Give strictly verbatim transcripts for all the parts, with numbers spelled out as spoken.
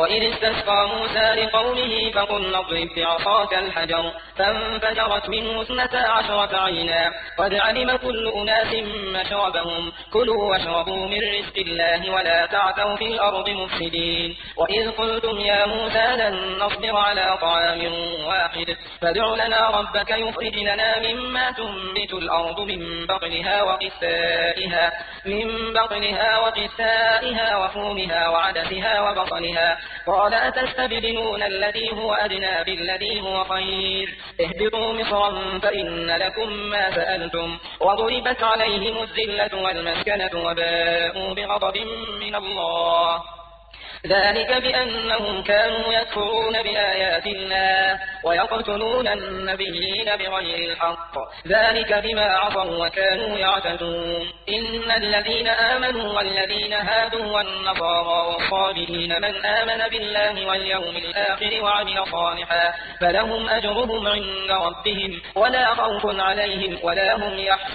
وإذ استسقى موسى لقومه فقلنا اضرب بعصاك الحجر فانفجرت منه اثنتا عشرة عينا قد علم كل أناس مشربهم كلوا واشربوا من رزق الله ولا تعثوا في الأرض مفسدين وإذ قلتم يا موسى لن نصبر على طعام واحد فادع لنا ربك يخرج لنا مما تنبت الأرض من بطنها وقثائها من بطنها وقثائها وفومها وعدسها وبصلها قال أتستبدلون الذي هو أدنى بالذي هو خير اهبطوا مصرا فإن لكم ما سألتم وضربت عليهم الذلة والمسكنة وباءوا بغضب من الله ذلك بأنهم كانوا يكفرون بآيات الله ويقتلون النبيين بغير الحق ذلك بما عصوا وكانوا يعتدون إن الذين آمنوا والذين هادوا والنصارى والصابئين من آمن بالله واليوم الآخر وعمل صالحا فلهم أجرهم عند ربهم ولا خوف عليهم ولا هم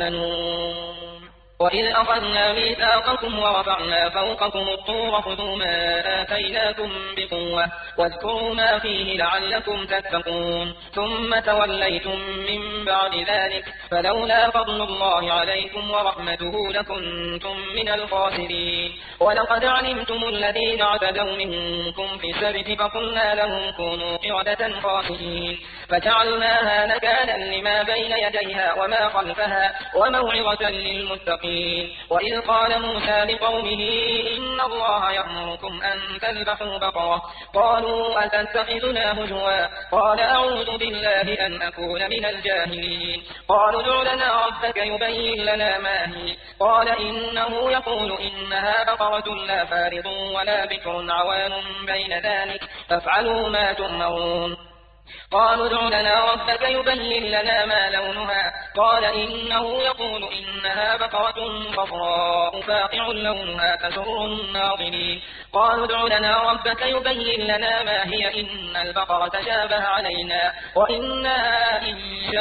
يحزنون وإذ أخذنا ميثاقكم ورفعنا فوقكم الطور خذوا ما آتيناكم بقوة واذكروا ما فيه لعلكم تتقون ثم توليتم من بعد ذلك فلولا فضل الله عليكم ورحمته لكنتم من الخاسرين ولقد علمتم الذين اعتدوا منكم في السبت فقلنا لهم كونوا قردة خاسئين فجعلناها نكالا لما بين يديها وما خلفها وموعظة للمتقين وإذ قال موسى لقومه إن الله يأمركم أن تذبحوا بقرة قالوا أتتخذنا هزوا قال أعوذ بالله أن أكون من الجاهلين قالوا ادع لنا ربك يبين لنا ما هي قال إنه يقول إنها بقرة لا فارض ولا بكر عوان بين ذلك فافعلوا ما تؤمرون قالوا ادع لنا ربك يبين لنا ما لونها قال إنه يقول إنها بقرة صفراء فاقع لونها تسر الناظرين قالوا ادع لنا ربك يبين لنا ما هي إن البقرة تشابه علينا وإنا إن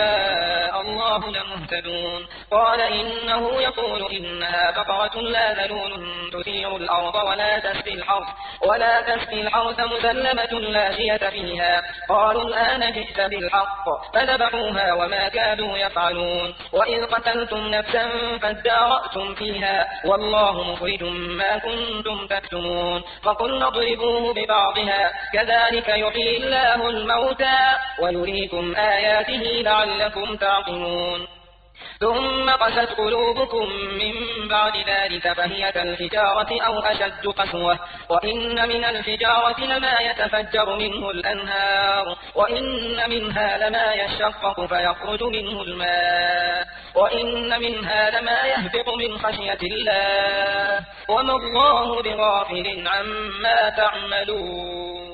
شاء الله لمهتدون قال إنه يقول إنها بقرة لا ذلول تثير الأرض ولا تسقي الحرث ولا تسقي الحرث مسلمة لا شية فيها قالوا الآن جئت بالحق فذبحوها وما كادوا يفعلون وإذ قتلتم نفسا فادارأتم فيها والله مخرج ما كنتم تكتمون فقلنا اضربوه ببعضها كذلك يحيي الله الموتى ويريكم آياته لعلكم تعقلون ثم قست قلوبكم من بعد ذلك فهي كالحجارة أو أشد قسوة وإن من الحجارة لما يتفجر منه الأنهار وإن منها لما يشقق فيخرج منه الماء وإن منها لما يهبط من خشية الله وما الله بغافل عما تعملون